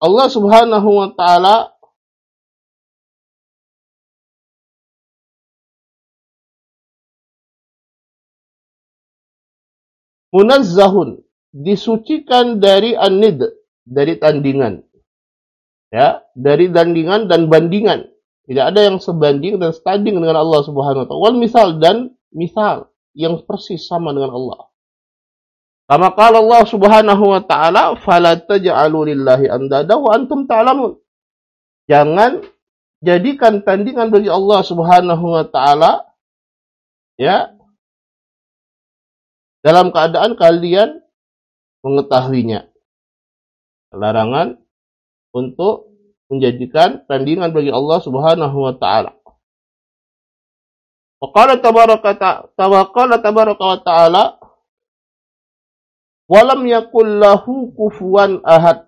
Allah Subhanahu wa taala munazzahun, disucikan dari an-nid, dari tandingan. Ya, dari tandingan dan bandingan. Tidak ada yang sebanding dan setanding dengan Allah Subhanahu wa taala. Wal misal, dan misal yang persis sama dengan Allah. Kama qala Allah Subhanahu wa taala, "Fala taj'alu lillahi andada wa antum ta'lamun." Jangan jadikan tandingan bagi Allah Subhanahu wa taala, ya, dalam keadaan kalian mengetahuinya. Larangan untuk menjadikan tandingan bagi Allah Subhanahu wa taala. Wa qala tabaraka wa ta'ala, wa lam yakul lahu kufuwan ahad.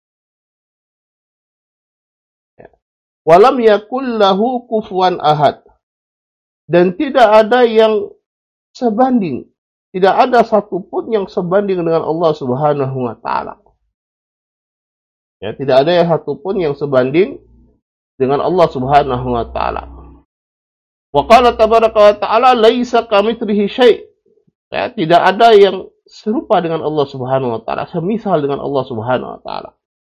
Wa lam yakul lahu kufuwan ahad. Dan tidak ada yang sebanding. Tidak ada satupun yang sebanding dengan Allah Subhanahu wa taala. Ya, tidak ada yang satupun yang sebanding dengan Allah Subhanahu wa taala. Wa qala tabaraka wa ta'ala, laisa kamitslihi syai'. Ya, tidak ada yang serupa dengan Allah Subhanahu wa taala, semisal dengan Allah Subhanahu wa taala.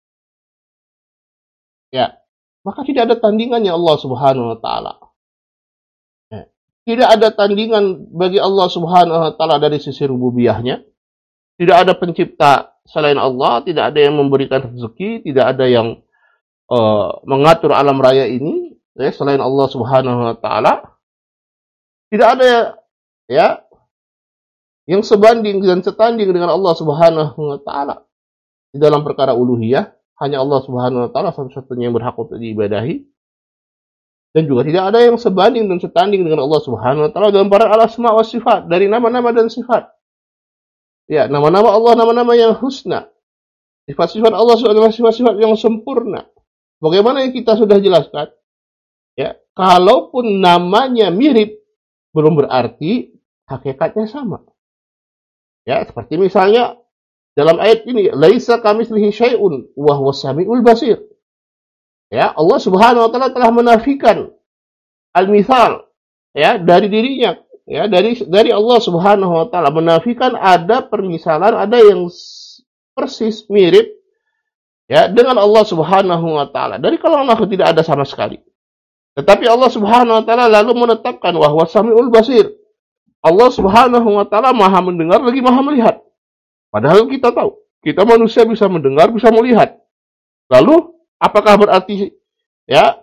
Ya, maka tidak ada tandingannya Allah Subhanahu wa taala. Ya. Tidak ada tandingan bagi Allah Subhanahu wa taala dari sisi rububiyahnya. Tidak ada pencipta selain Allah, tidak ada yang memberikan rezeki, tidak ada yang mengatur alam raya ini, ya, selain Allah Subhanahu wa taala. Tidak ada, ya, yang sebanding dan setanding dengan Allah Subhanahu wa taala di dalam perkara uluhiyah. Hanya Allah Subhanahu wa taala satu-satunya yang berhak untuk diibadahi. Dan juga tidak ada yang sebanding dan setanding dengan Allah Subhanahu wa taala dalam para al-asma wa sifat, dari nama-nama dan sifat. Ya, nama-nama Allah, nama-nama yang husna. Sifat-sifat Allah adalah sifat-sifat yang sempurna. Bagaimana yang kita sudah jelaskan? Ya, kalaupun namanya mirip, belum berarti hakikatnya sama. Ya, seperti misalnya dalam ayat ini, laisa kamitslihi syai'un wa huwas samiul basir. Ya, Allah Subhanahu wa taala telah menafikan al-mithal, ya, dari dirinya, ya, dari Allah Subhanahu wa taala, menafikan ada permisalan, ada yang persis mirip, ya, dengan Allah Subhanahu wa taala. Dari kalangan makhluk tidak ada sama sekali. Tetapi Allah Subhanahu wa taala lalu menetapkan wa huwas samiul basir. Allah Subhanahu wa taala Maha mendengar lagi Maha melihat. Padahal kita tahu, kita manusia bisa mendengar, bisa melihat. Lalu apakah berarti, ya,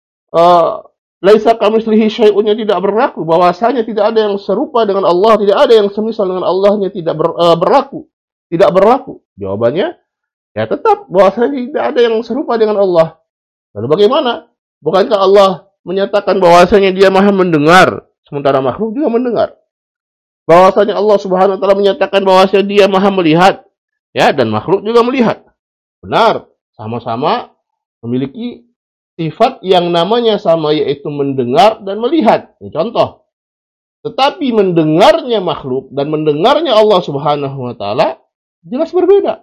laisa kamitslihi syai'un tidak berlaku, bahwasanya tidak ada yang serupa dengan Allah, tidak ada yang semisal dengan Allahnya, tidak berlaku, tidak berlaku? Jawabannya, ya, tetap bahwasanya tidak ada yang serupa dengan Allah. Lalu bagaimana? Bukankah Allah menyatakan bahwasanya Dia Maha mendengar, sementara makhluk juga mendengar? Bahwasanya Allah Subhanahu wa taala menyatakan bahwasanya Dia Maha melihat, ya, dan makhluk juga melihat. Benar, sama-sama memiliki sifat yang namanya sama, yaitu mendengar dan melihat. Ini contoh. Tetapi mendengarnya makhluk dan mendengarnya Allah Subhanahu wa taala jelas berbeda.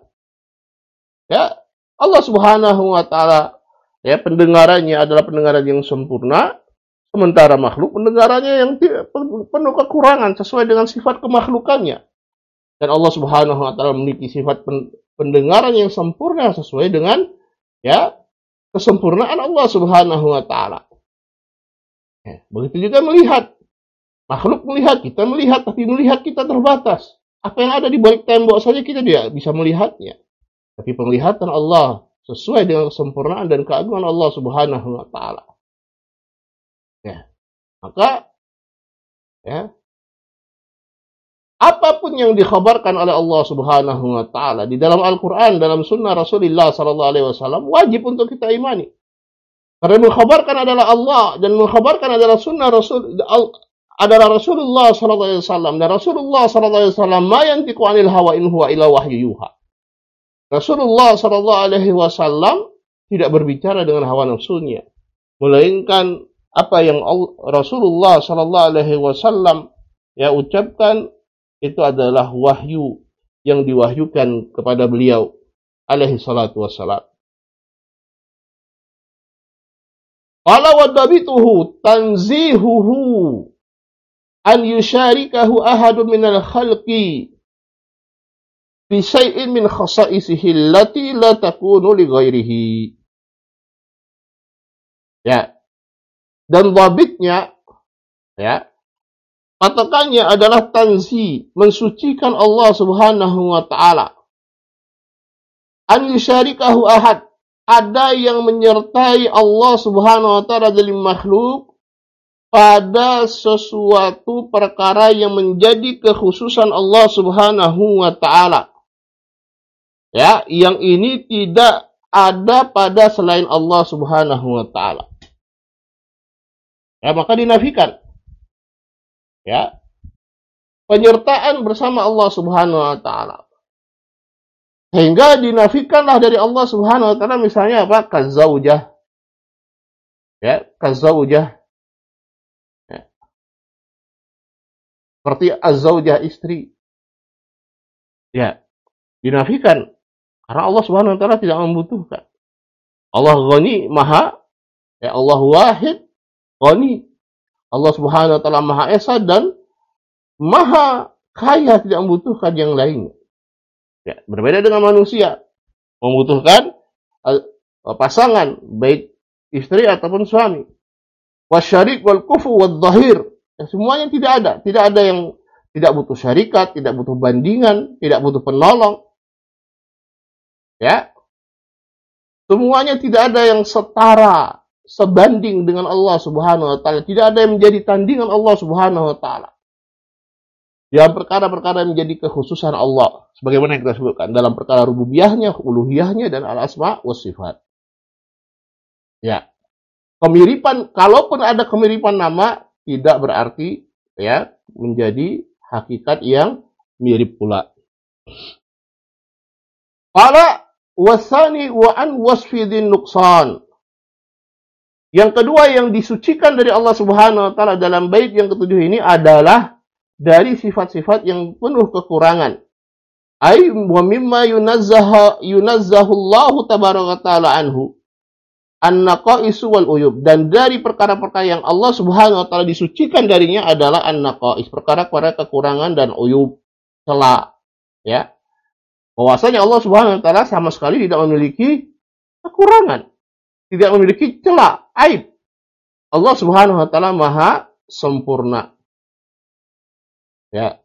Ya, Allah Subhanahu wa taala, ya, pendengarannya adalah pendengaran yang sempurna, sementara makhluk pendengarannya yang penuh kekurangan sesuai dengan sifat kemakhlukannya. Dan Allah Subhanahu wa taala memiliki sifat pendengaran yang sempurna sesuai dengan, ya, kesempurnaan Allah Subhanahu wa taala. Ya, begitu juga melihat. Makhluk melihat, kita melihat, tapi melihat kita terbatas. Apa yang ada di balik tembok saja kita tidak bisa melihatnya. Tapi penglihatan Allah sesuai dengan kesempurnaan dan keagungan Allah Subhanahu wa taala. Ya. Maka, ya, apapun yang dikhabarkan oleh Allah Subhanahu wa taala di dalam Al-Qur'an, dalam sunnah Rasulullah sallallahu alaihi wasallam, wajib untuk kita imani. Karena mengkhabarkan adalah Allah dan mengkhabarkan adalah sunnah adalah Rasulullah sallallahu alaihi wasallam, dan Rasulullah sallallahu alaihi wasallam ma yantiqu 'anil hawa in huwa illa wahyu yuha. Rasulullah sallallahu alaihi wasallam tidak berbicara dengan hawa nafsunya, melainkan apa yang Rasulullah sallallahu alaihi wasallam, ya, ucapkan itu adalah wahyu yang diwahyukan kepada beliau alaihi salatu wassalam. Qala wa dabituhu tanzihuhu an yusyarikahu ahadun minal khalqi fi syai'in min khasa'isihi allati la takunu li ghairihi. Ya. Dan dhabitnya, ya, patokannya adalah tanzi, mensucikan Allah Subhanahu wa taala. An yusyarikahu ahad, ada yang menyertai Allah Subhanahu wa taala dalam makhluk pada sesuatu perkara yang menjadi kekhususan Allah Subhanahu wa taala. Ya, yang ini tidak ada pada selain Allah Subhanahu wa taala. Ya, maka dinafikan. Ya. Penyertaan bersama Allah Subhanahu wa taala. Sehingga dinafikanlah dari Allah Subhanahu wa taala misalnya apa? Kazaujah. Ya, kazaujah. Ya. Seperti azzaujah istri. Ya, dinafikan karena Allah Subhanahu wa taala tidak membutuhkan. Allah Ghani, Maha, ya, Allah Wahid, Ghani. Allah Subhanahu wa taala Maha Esa dan Maha Kaya, tidak membutuhkan yang lainnya. Ya, berbeda dengan manusia, membutuhkan pasangan, baik istri ataupun suami. Wasyarik wal kufu wal zahir. Ya, semuanya tidak ada yang tidak butuh syarikat, tidak butuh bandingan, tidak butuh penolong. Ya, semuanya tidak ada yang setara, sebanding dengan Allah Subhanahu wa taala. Tidak ada yang menjadi tandingan Allah Subhanahu wa taala. Dalam perkara-perkara yang menjadi kekhususan Allah, sebagaimana yang kita sebutkan dalam perkara rububiyahnya, uluhiyahnya, dan al-asma wa sifat. Ya, kemiripan, kalaupun ada kemiripan nama, tidak berarti ya menjadi hakikat yang mirip pula. Qala wasani wa an wasfi dzin nuqsan. Yang kedua yang disucikan dari Allah Subhanahu wa taala dalam bait yang ketujuh ini adalah dari sifat-sifat yang penuh kekurangan. Ay wa mimma yunazzahu Allah tabaraka taala anhu an-naqais wal uyub, dan dari perkara-perkara yang Allah Subhanahu wa taala disucikan darinya adalah an-naqais, perkara-perkara kekurangan dan uyub, celah, ya. Bahwasanya Allah Subhanahu wa taala sama sekali tidak memiliki kekurangan, tidak memiliki celah, aib. Allah Subhanahu wa taala Maha sempurna. Ya.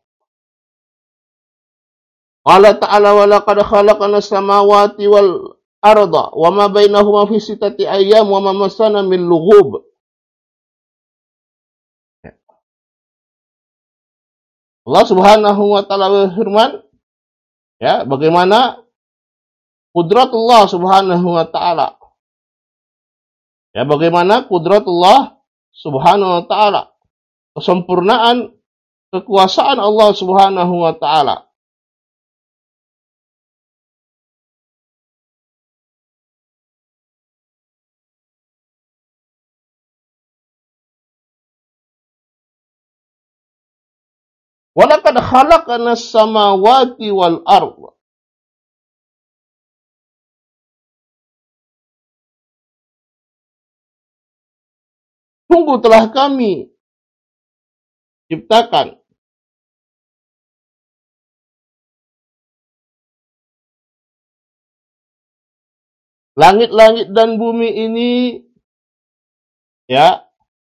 Allah Ta'ala wa laqad khalaqana samawati wal arda wa ma bainahuma fi sittati ayyam wa ma massana min lughub. Ya. Allah Subhanahu wa taala berfirman, ya, bagaimana kudratullah Subhanahu wa taala. Ya, bagaimana kudratullah Subhanahu wa taala, kesempurnaan kekuasaan Allah Subhanahu wa taala. Wa laqad khalaqna as-samawati wal ardh. Sungguh telah kami ciptakan langit-langit dan bumi ini, ya,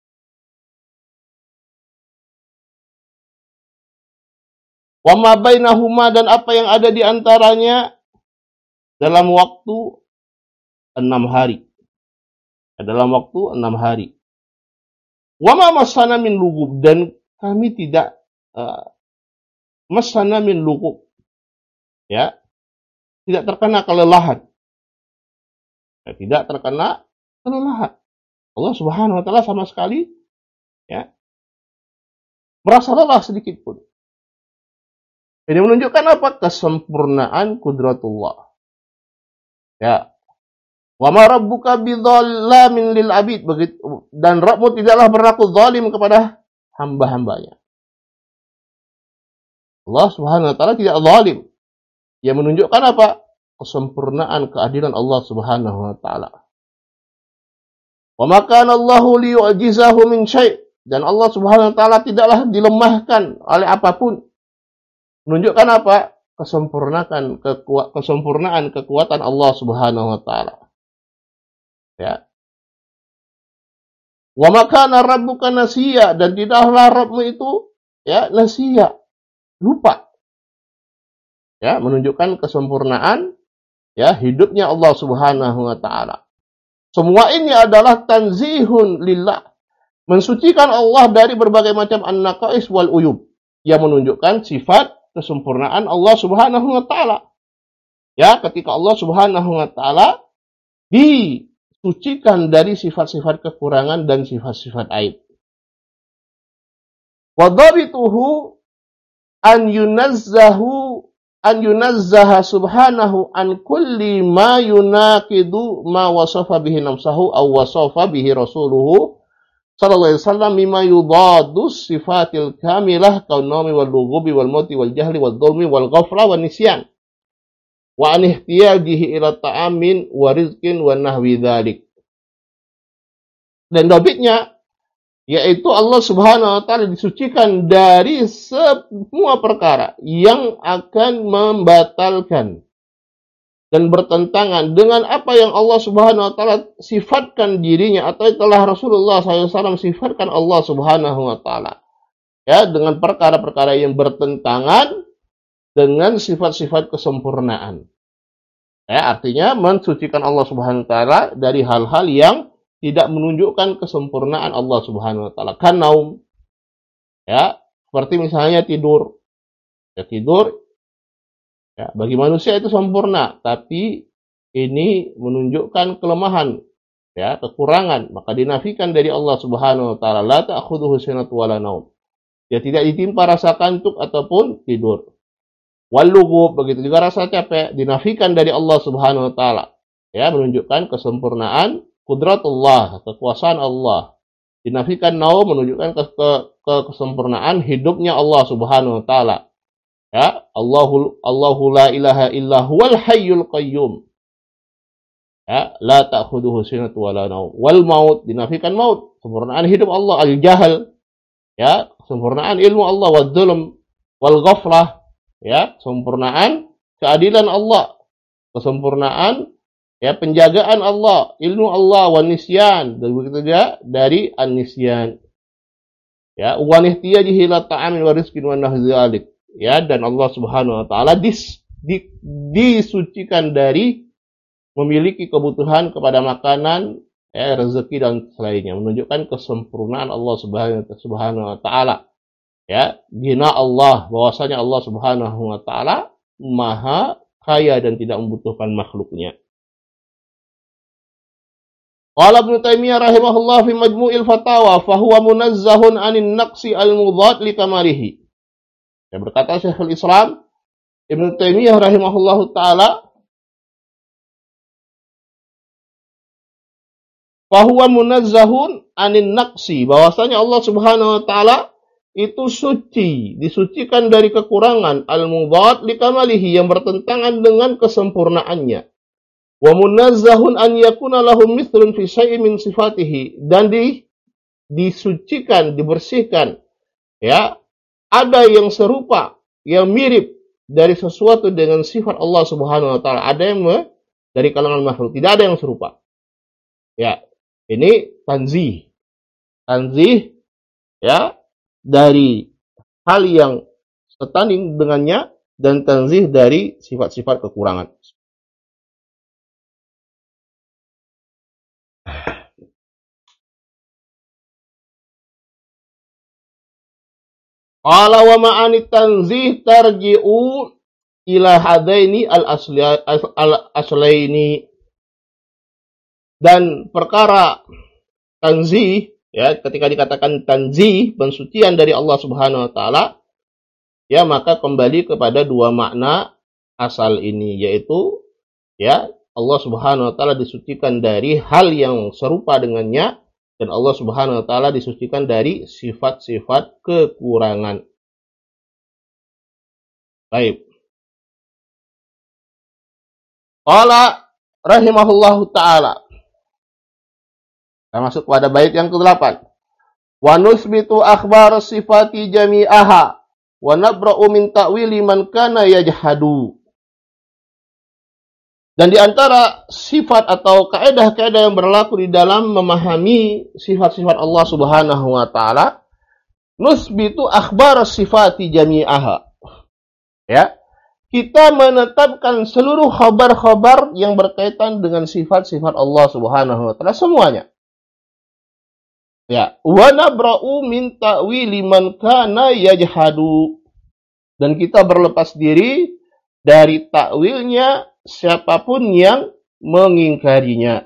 wa ma bainahuma, dan apa yang ada di antaranya, dalam waktu 6 hari. Dalam waktu 6 hari. Wa ma massana min lughub, dan kami tidak massana min lughub, ya, tidak terkena kelelahan. Ya, tidak terkena kelelahan. Allah Subhanahu wa taala sama sekali, ya, merasa lelah sedikit pun. Ini menunjukkan apa? Kesempurnaan kudratullah. Ya. Wa ma rabbuka bidzallamin lil abid, dan Rabbmu tidaklah berlaku zalim kepada hamba-hambanya. Allah Subhanahu wa taala tidak zalim. Yang menunjukkan apa? Kesempurnaan keadilan Allah Subhanahu wa taala. Wa ma kana Allahu liyu'jizahu min syai', dan Allah Subhanahu wa taala tidaklah dilemahkan oleh apapun. Menunjukkan apa? Kesempurnaan kekuatan Allah Subhanahu wa taala. Ya. Wa ma kana rabbuka nasiya, dan tidaklah Rabbmu itu ya nasiya, lupa. Ya, menunjukkan kesempurnaan ya hidupnya Allah Subhanahu wa taala. Semua ini adalah tanzihun lillah, mensucikan Allah dari berbagai macam an-naqais wal uyub, yang menunjukkan sifat kesempurnaan Allah Subhanahu wa taala. Ya, ketika Allah Subhanahu wa taala disucikan dari sifat-sifat kekurangan dan sifat-sifat aib. Wa dhabituhu an yunazzaha subhanahu an kulli ma yunaqidu ma wasafa bihi nafsahu aw wasafa bihi rasuluhu sallallahu alaihi wasallam mimma yudaddu sifatil kamilah kaunami wal lughubi wal mauti wal jahli wal dhulmi wal ghafla wan nisyan wa an ihtiyajihi ila ta'amin wa rizqin wa nahwi dzalik. Dan dobitnya yaitu Allah Subhanahu wa taala disucikan dari semua perkara yang akan membatalkan dan bertentangan dengan apa yang Allah Subhanahu wa taala sifatkan dirinya, atau telah Rasulullah SAW sifatkan Allah Subhanahu wa taala. Ya, dengan perkara-perkara yang bertentangan dengan sifat-sifat kesempurnaan. Ya, artinya mensucikan Allah Subhanahu wa taala dari hal-hal yang tidak menunjukkan kesempurnaan Allah Subhanahu wa taala. Kan naum, ya, seperti misalnya tidur. Ya, tidur ya, bagi manusia itu sempurna, tapi ini menunjukkan kelemahan, ya, kekurangan, maka dinafikan dari Allah Subhanahu wa taala. La ta'khudhuhu sinatun wa la naum. Dia tidak ditimpa rasa kantuk ataupun tidur. Wal lughub, begitu juga rasa capek, dinafikan dari Allah Subhanahu wa taala. Ya, menunjukkan kesempurnaan Qudratullah, kekuasaan Allah. Dinafikan naum, menunjukkan kesempurnaan hidupnya Allah Subhanahu wa taala. Ya, Allahu la ilaha illa huwal hayyul qayyum. Ya, la ta'khudhuhu sinatun wa la naum. Wal maut, dinafikan maut, kesempurnaan hidup Allah. Al jahl, ya, kesempurnaan ilmu Allah. Wal dzulm wal ghaflah, ya, kesempurnaan keadilan Allah. Kesempurnaan ya penjagaan Allah, ilmu Allah, wan nisyan, dan begitu juga dari an-nisyan. Ya, wa ihtiyajihi ila ta'amin wa rizqin wa nahwi dzalik. Ya, dan Allah Subhanahu wa taala disucikan dari memiliki kebutuhan kepada makanan, ya, rezeki dan selainnya, menunjukkan kesempurnaan Allah Subhanahu wa taala. Ya, gina Allah, bahwasanya Allah Subhanahu wa taala maha kaya dan tidak membutuhkan makhluknya. Qala Ibnu Taimiyah rahimahullah fi Majmu'il Fatawa fa huwa munazzahun 'anil naqsi al-mudad li kamalihi. Ya, berkata Syekhul Islam Ibnu Taimiyah rahimahullahu taala, fa huwa munazzahun 'anil naqsi, bahwasanya Allah Subhanahu wa taala itu suci, disucikan dari kekurangan, al-mudad li kamalihi, yang bertentangan dengan kesempurnaannya. Wa munazzahun an yakuna lahum mithlun fi syai'in min sifatihi, dan disucikan, dibersihkan, ya, ada yang serupa, yang mirip dari sesuatu dengan sifat Allah Subhanahu wa taala. Ada yang dari kalangan makhluk, tidak ada yang serupa. Ya, ini tanzih. Tanzih, ya, dari hal yang setanding dengannya, dan tanzih dari sifat-sifat kekurangan. Qala wa ma'ani tanzih tarji'u ila hadaini al-aslaini. Dan perkara tanzih, ya, ketika dikatakan tanzih, pensucian dari Allah Subhanahu wa taala, ya, maka kembali kepada dua makna asal ini, yaitu ya Allah Subhanahu wa taala disucikan dari hal yang serupa dengannya, dan Allah Subhanahu wa taala disucikan dari sifat-sifat kekurangan. Baik. Qala rahimahullahu taala, Kita masuk pada bait yang ke-8. Wa nusbitu akhbar sifati jami'aha wa nabra'u min ta'wili man kana yajhadu. Dan di antara sifat atau kaidah-kaidah yang berlaku di dalam memahami sifat-sifat Allah Subhanahu wa taala, nusbitu akhbar sifati jami'aha. Ya. Kita menetapkan seluruh khabar-khabar yang berkaitan dengan sifat-sifat Allah Subhanahu wa taala semuanya. Ya, wa nabra'u min ta'wili man kana yajhadu. Dan kita berlepas diri dari takwilnya siapapun yang mengingkarinya.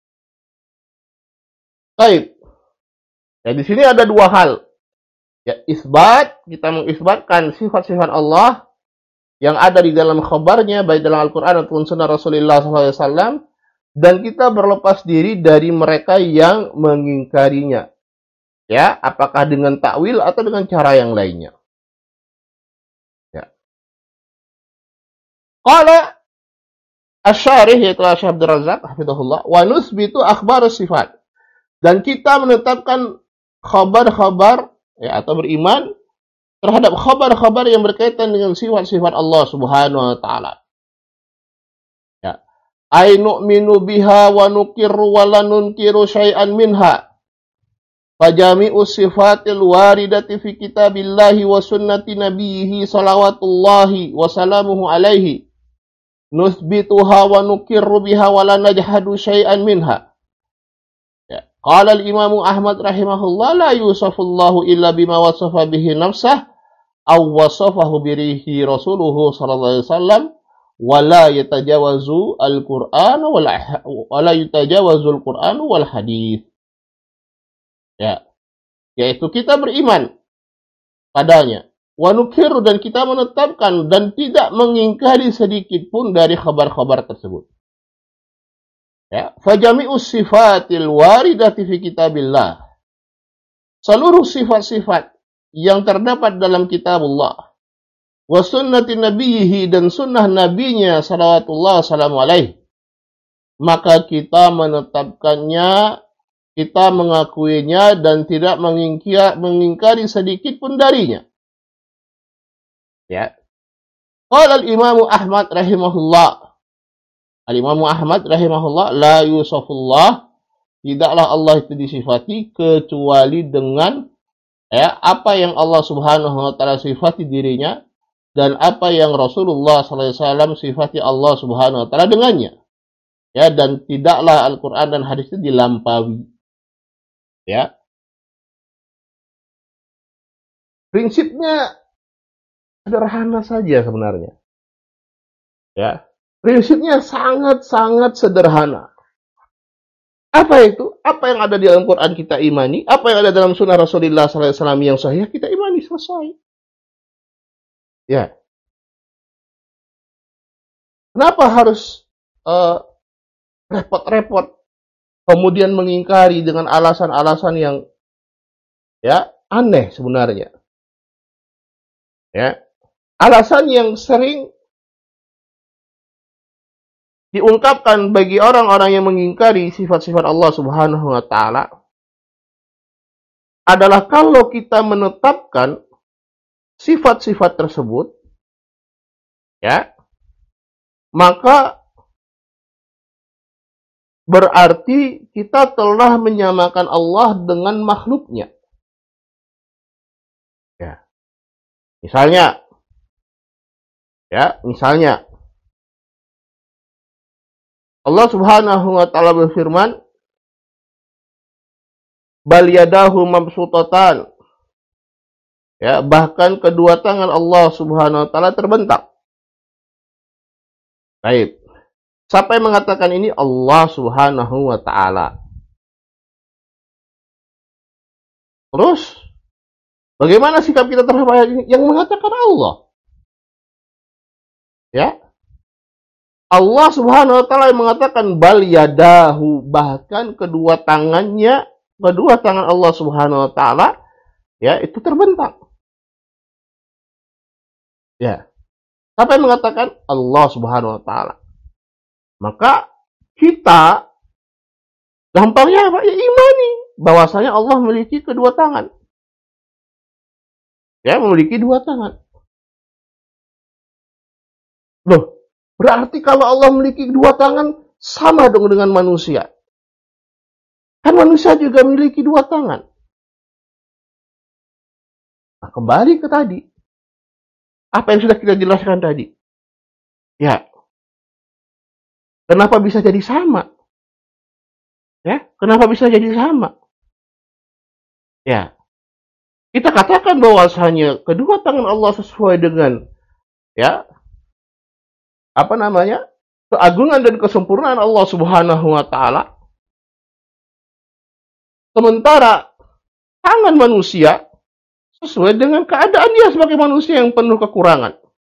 Baik. Ya, di sini ada dua hal. Ya, isbat, kita mengisbatkan sifat-sifat Allah yang ada di dalam khabarnya, baik dalam Al-Quran ataupun Sunnah Rasulullah SAW, dan kita berlepas diri dari mereka yang mengingkarinya. Ya, apakah dengan takwil atau dengan cara yang lainnya. Ya. Qala Asy-Syarih, yaitu Syekh Abdul Razak hafizahullah, wa nusbitu akhbar sifat. Dan kita menetapkan khabar-khabar, ya, atau beriman terhadap khabar-khabar yang berkaitan dengan sifat-sifat Allah Subhanahu wa taala. Ya. Ai nu'minu biha wa nuqirru wa la nunkiru syai'an minha. Fajami'u sifatil waridati fi kitabillahi wa sunnati nabiyhi salawatullahi wa salamuhu alaihi nusbituha wa nuqirru biha wa la najhadu syai'an minha. Ya. Qala al-Imam Ahmad rahimahullah la yusafullahu illa bima wasafa bihi nafsah aw wasafahu bihi rasuluhu sallallahu alaihi wasallam wa la yatajawazu al-Qur'an wa la yatajawazu al-Qur'an wal hadits. Ya, yaitu kita beriman padanya. Wa nukiru, dan kita menetapkan dan tidak mengingkari sedikit pun dari khabar-khabar tersebut. Ya, fajami'us sifatil waridati fi kitabillah. Seluruh sifat-sifat yang terdapat dalam kitabullah wa sunnati nabiyhi, dan sunnah nabinya salawatullah wassalamu alaih, maka kita menetapkannya, kita mengakuinya dan tidak mengingkari sedikit pun darinya. Ya. Qala al-Imam Ahmad rahimahullah. Al-Imam Ahmad rahimahullah, la yusafullah, tidaklah Allah itu disifati kecuali dengan, ya, apa yang Allah Subhanahu wa taala sifati dirinya dan apa yang Rasulullah sallallahu alaihi wasallam sifati Allah Subhanahu wa taala dengannya. Ya, dan tidaklah Al-Qur'an dan hadis itu dilampaui. Ya. Prinsipnya sederhana saja sebenarnya. Ya. Prinsipnya sangat-sangat sederhana. Apa itu? Apa yang ada di dalam Quran kita imani, apa yang ada dalam sunnah Rasulullah SAW yang sahih kita imani, selesai. Ya. Kenapa harus repot-repot kemudian mengingkari dengan alasan-alasan yang, ya, aneh sebenarnya. Ya. Alasan yang sering diungkapkan bagi orang-orang yang mengingkari sifat-sifat Allah Subhanahu wa taala adalah kalau kita menetapkan sifat-sifat tersebut, ya, maka berarti kita telah menyamakan Allah dengan makhluknya. Ya. Misalnya, Allah Subhanahu wa taala berfirman, bal yadahu mabsutatan. Ya, bahkan kedua tangan Allah Subhanahu wa taala terbentang. Baik. Siapa yang mengatakan ini? Allah Subhanahu wa taala. Terus bagaimana sikap kita terhadap ayat ini? Yang mengatakan Allah. Ya. Allah Subhanahu wa taala yang mengatakan bal yadahu, bahkan kedua tangan Allah Subhanahu wa taala, ya, itu terbentang. Ya. Siapa yang mengatakan? Allah Subhanahu wa taala. Maka kita Gampangnya apa? Ya imani bahwasanya Allah memiliki kedua tangan. Ya, memiliki dua tangan. Loh, berarti kalau Allah memiliki dua tangan, sama dong dengan manusia. Kan manusia juga memiliki dua tangan. Nah, kembali ke tadi. Apa yang sudah kita jelaskan tadi? Ya, kenapa bisa jadi sama? Ya, kenapa bisa jadi sama? Ya, kita katakan bahwasanya kedua tangan Allah sesuai dengan ya apa namanya keagungan dan kesempurnaan Allah Subhanahu Wa Taala. Sementara tangan manusia sesuai dengan keadaan dia sebagai manusia yang penuh kekurangan.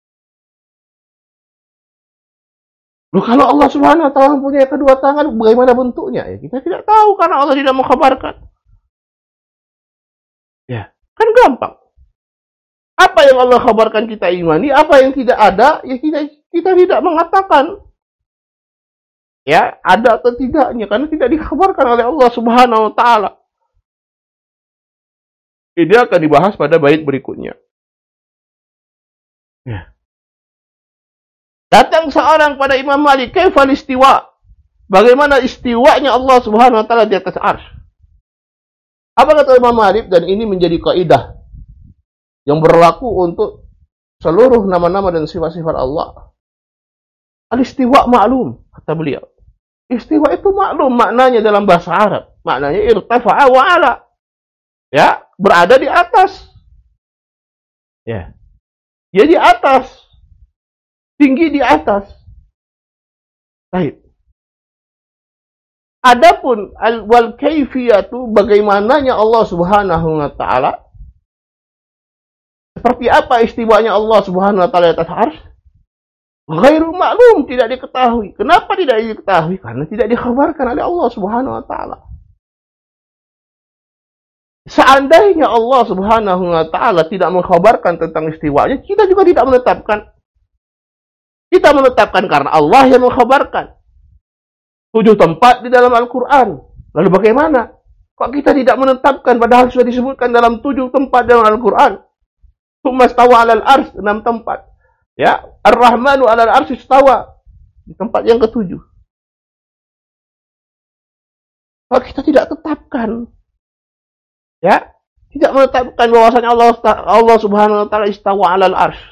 Loh, kalau Allah Subhanahu Wa Taala mempunyai kedua tangan, bagaimana bentuknya? Ya, kita tidak tahu karena Allah tidak mengkhabarkan. Ya, kan gampang. Apa yang Allah kabarkan kita imani, apa yang tidak ada, ya kita tidak mengatakan. Ya, ada atau tidaknya, karena tidak dikabarkan oleh Allah Subhanahu Wa Taala. Ini akan dibahas pada bait berikutnya. Ya. Datang seorang pada Imam Malik, kaifal istiwa? Bagaimana istiwanya Allah Subhanahu Wa Taala di atas arsy? Apa kata Imam Malik? Dan ini menjadi kaidah yang berlaku untuk seluruh nama-nama dan sifat-sifat Allah. Al-istiwa maklum, kata beliau. Istiwa itu maklum maknanya dalam bahasa Arab. Maknanya irtafa'a wa ala. Ya, berada di atas. Ya. Dia di atas. Tinggi di atas. Baik. Adapun wal kaifiyatu, bagaimananya Allah Subhanahu Wa Taala, seperti apa istiwanya Allah Subhanahu Wa Taala atas arsy? Ghairu maklum, tidak diketahui. Kenapa tidak diketahui? Karena tidak dikhabarkan oleh Allah Subhanahu Wa Taala. Seandainya Allah Subhanahu Wa Taala tidak mengkhabarkan tentang istiwanya, kita juga tidak menetapkan. Kita menetapkan karena Allah yang mengkhabarkan. 7 tempat di dalam Al-Quran. Lalu bagaimana? Kok kita tidak menetapkan padahal sudah disebutkan dalam 7 tempat dalam Al-Quran? Tsumma stawa 'alal arsy, 6 tempat. Ya, Ar-Rahmanu 'alal arsy istawa di tempat yang ke-7. Kok kita tidak tetapkan? Ya, tidak menetapkan bahwasanya Allah Subhanahu Wa Taala istawa 'alal arsy.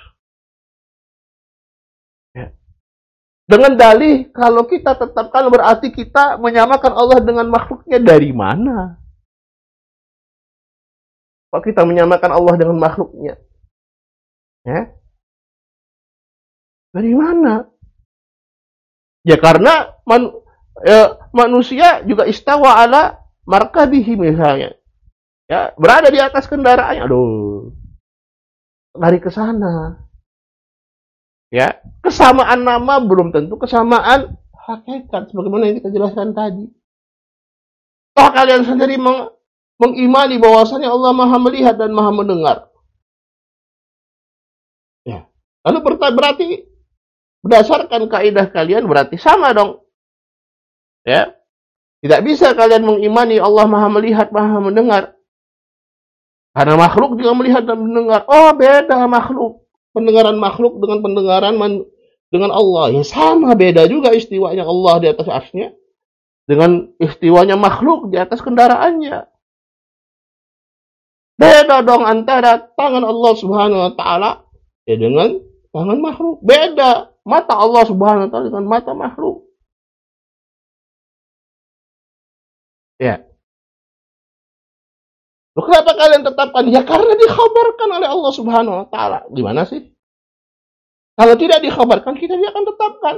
Dengan dalih, kalau kita tetapkan berarti kita menyamakan Allah dengan makhluknya. Dari mana? Kok kita menyamakan Allah dengan makhluknya? Ya? Dari mana? Ya karena manusia juga istawa ala markabihi misalnya. Ya, berada di atas kendaraannya. Aduh, lari ke sana. Ya, kesamaan nama belum tentu kesamaan hakikat sebagaimana yang kita jelaskan tadi. Toh kalian sendiri mengimani bahwasanya Allah Maha melihat dan Maha mendengar. Ya. Lalu berarti berdasarkan kaidah kalian berarti sama dong. Ya. Tidak bisa kalian mengimani Allah Maha melihat, Maha mendengar. Karena makhluk juga melihat dan mendengar. Oh, beda makhluk. Pendengaran makhluk dengan pendengaran dengan Allah. Ya sama, beda juga istiwanya Allah di atas arsy-Nya dengan istiwanya makhluk di atas kendaraannya. Beda dong antara tangan Allah Subhanahu Wa Taala ya dengan tangan makhluk. Beda mata Allah Subhanahu Wa Taala dengan mata makhluk. Ya. Loh, kenapa kalian tetapkan? Ya karena dikhabarkan oleh Allah Subhanahu Wa Taala. Gimana sih? Kalau tidak dikhabarkan, kita tidak akan tetapkan.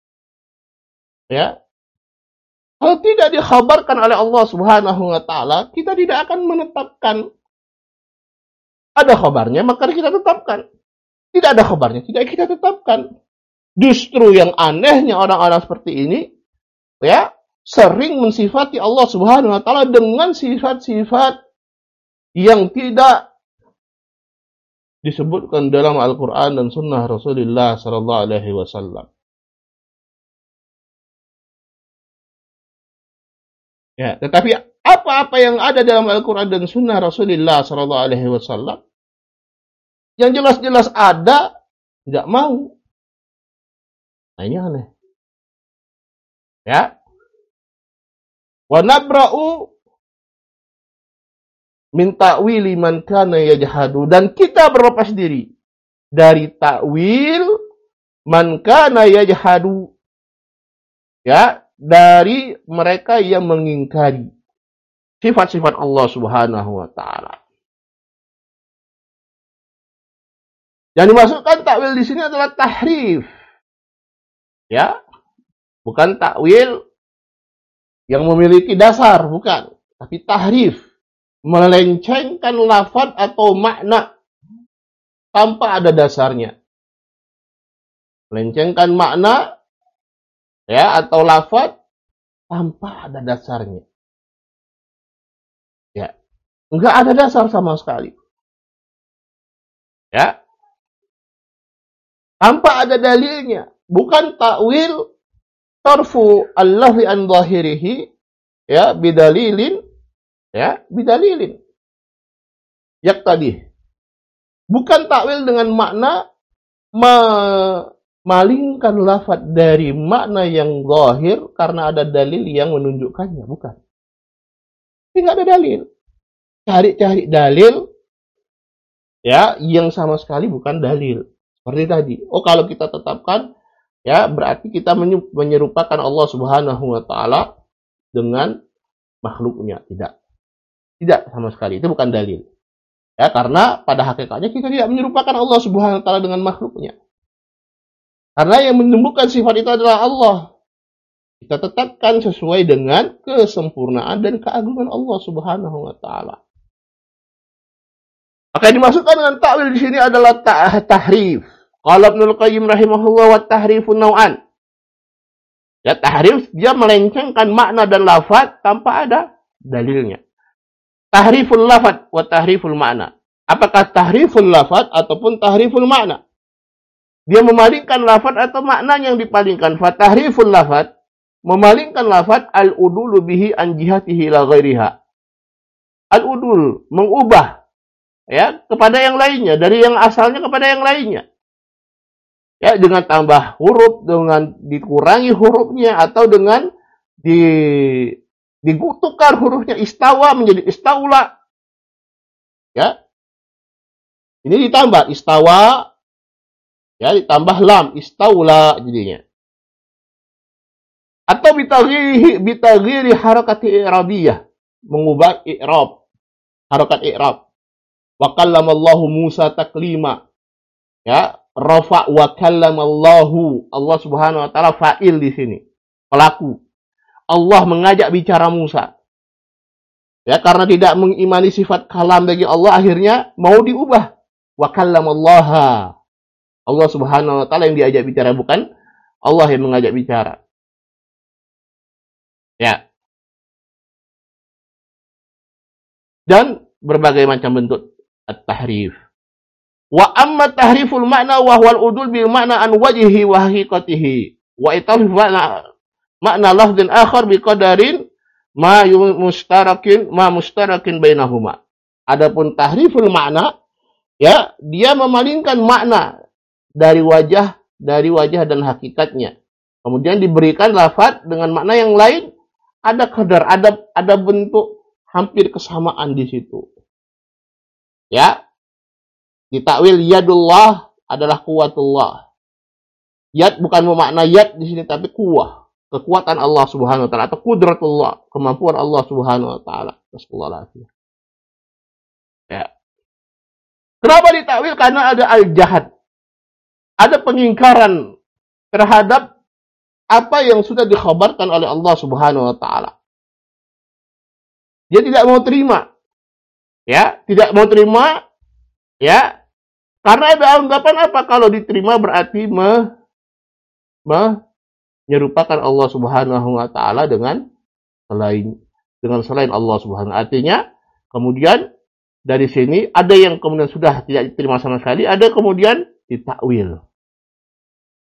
Ya. Kalau tidak dikhabarkan oleh Allah Subhanahu Wa Taala, kita tidak akan menetapkan. Ada khabarnya, maka kita tetapkan. Tidak ada khabarnya, tidak kita tetapkan. Justru yang anehnya orang-orang seperti ini, ya, sering mensifati Allah Subhanahu Wa Taala dengan sifat-sifat yang tidak disebutkan dalam Al-Quran dan Sunnah Rasulullah Sallallahu Alaihi Wasallam. Ya, tetapi apa-apa yang ada dalam Al-Quran dan Sunnah Rasulullah Sallallahu Alaihi Wasallam yang jelas-jelas ada, tidak mau. Nah, ini aneh. Ya. Wa nabra'u min ta'wili man kana yajhadu, dan kita berlepas diri dari takwil man kana yajhadu, ya, dari mereka yang mengingkari sifat-sifat Allah Subhanahu wa taala. Yang dimaksudkan takwil di sini adalah tahrif. Ya, bukan takwil yang memiliki dasar, bukan, tapi tahrif, melencengkan lafaz atau makna tanpa ada dasarnya. Melencengkan makna, ya, atau lafaz tanpa ada dasarnya. Ya, enggak ada dasar sama sekali. Ya, tanpa ada dalilnya. Bukan takwil tarfu Allahi an zahirihi, ya, bidalilin, ya, bidalilin. Yak tadi. Bukan takwil dengan makna memalingkan lafaz dari makna yang zahir karena ada dalil yang menunjukkannya, bukan. Tidak ada dalil. Cari-cari dalil, ya, yang sama sekali bukan dalil. Seperti tadi. Oh, kalau kita tetapkan, ya, berarti kita menyerupakan Allah Subhanahu wa taala dengan makhluknya. Tidak. Tidak sama sekali. Itu bukan dalil. Ya, karena pada hakikatnya kita tidak menyerupakan Allah Subhanahu wa taala dengan makhluknya. Karena yang menyembuhkan sifat itu adalah Allah. Kita tetapkan sesuai dengan kesempurnaan dan keagungan Allah Subhanahu wa taala. Maka yang dimaksudkan dengan takwil di sini adalah tahrif. Qala Ibnul Qayyim rahimahullah, wa tahrifu naw'an. Ya, tahrif dia melencengkan makna dan lafaz tanpa ada dalilnya. Tahriful lafaz wa tahriful makna. Apakah tahriful lafaz ataupun tahriful makna? Dia memalingkan lafaz atau makna yang dipalingkan. Fa tahriful lafaz, memalingkan lafaz, al-udulu bihi an jihatihi la ghairiha. Al-udul, mengubah, ya, kepada yang lainnya, dari yang asalnya kepada yang lainnya. Ya, dengan tambah huruf, dengan dikurangi hurufnya, atau dengan ditukar hurufnya, istawa menjadi istaula. Ya. Ini ditambah istawa, ya, ditambah lam, istaula jadinya. Atau bitaghiri harakati i'rabiyah, mengubah i'rab, harakat i'rab. Wa kallamallahu Musa taklima. Ya, rafa wa kallamallahu, Allah Subhanahu wa taala fa'il di sini, pelaku. Allah mengajak bicara Musa. Ya, karena tidak mengimani sifat kalam bagi Allah, akhirnya mau diubah. Wa kallamallaha. Allah Subhanahu wa taala yang diajak bicara, bukan Allah yang mengajak bicara. Ya. Dan berbagai macam bentuk at-tahrif. Wa amma tahriful makna wa huwal udul bil makna an wajhihi wa haqiqatihi wa italif makna lafdhin akhar bi qadarin ma mustarakin bainahuma. Adapun tahriful makna, ya, dia memalingkan makna dari wajah dan hakikatnya. Kemudian diberikan lafaz dengan makna yang lain, ada qadar, ada bentuk hampir kesamaan di situ. Ya. Ditakwil yadullah adalah kuwatullah. Yad bukan bermakna yad di sini, tapi kuwah, kekuatan Allah Subhanahu wa taala, atau kudratullah, kemampuan Allah Subhanahu wa taala. Bismillahirrahmanirrahim. Ya. Kenapa ditakwil? Karena ada al-jahad. Ada pengingkaran terhadap apa yang sudah dikhabarkan oleh Allah Subhanahu wa taala. Dia tidak mau terima. Ya, tidak mau terima, ya. Karena ada anggapan apa? Kalau diterima berarti menyerupakan Allah Subhanahu wa taala dengan selain Allah Subhanahu. Artinya, kemudian dari sini ada yang kemudian sudah tidak diterima sama sekali, ada kemudian ditakwil.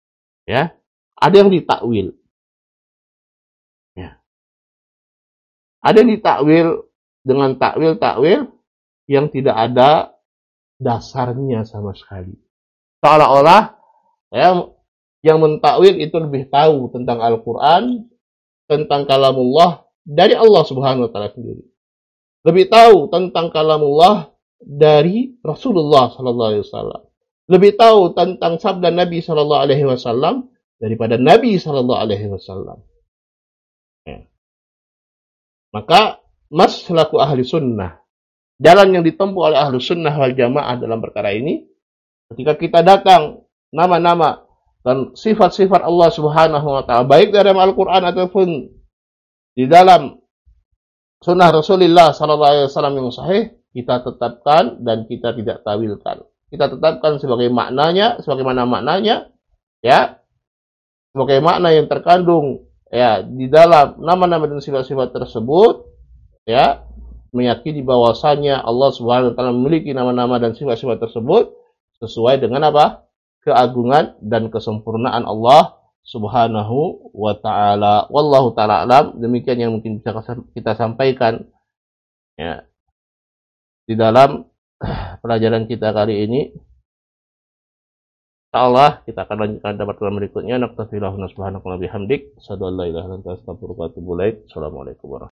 Ya. Ada yang ditakwil. Ya. Ada yang ditakwil dengan takwil-takwil yang tidak ada dasarnya sama sekali. Seolah-olah ya, yang mentakwil itu lebih tahu tentang Al-Quran, tentang kalamullah dari Allah Subhanahu wa taala sendiri. Lebih tahu tentang kalamullah dari Rasulullah sallallahu alaihi wasallam. Lebih tahu tentang sabda Nabi sallallahu alaihi wasallam daripada Nabi sallallahu alaihi wasallam. Ya. Maka maslaku ahli sunnah, jalan yang ditempuh oleh ahli sunnah wal jamaah dalam perkara ini, ketika kita datang nama-nama dan sifat-sifat Allah Subhanahu wa taala baik dalam Al-Qur'an ataupun di dalam sunnah Rasulullah sallallahu alaihi wasallam yang sahih, kita tetapkan dan kita tidak tawilkan. Kita tetapkan sebagai maknanya, sebagaimana maknanya, ya, sebagai makna yang terkandung ya di dalam nama-nama dan sifat-sifat tersebut, ya, meyakini bahwasanya Allah Subhanahu wa taala memiliki nama-nama dan sifat-sifat tersebut sesuai dengan apa? Keagungan dan kesempurnaan Allah Subhanahu wa taala. Wallahu taala alam. Demikian yang mungkin bisa kita sampaikan ya di dalam pelajaran kita kali ini. Insyaallah kita akan lanjutkan pada pertemuan berikutnya. Naktafilahu subhanahu wa bihamdik, asyhadu an la ilaha illa anta astaghfiruka wa atubu ilaik. Assalamualaikum warahmatullahi wabarakatuh.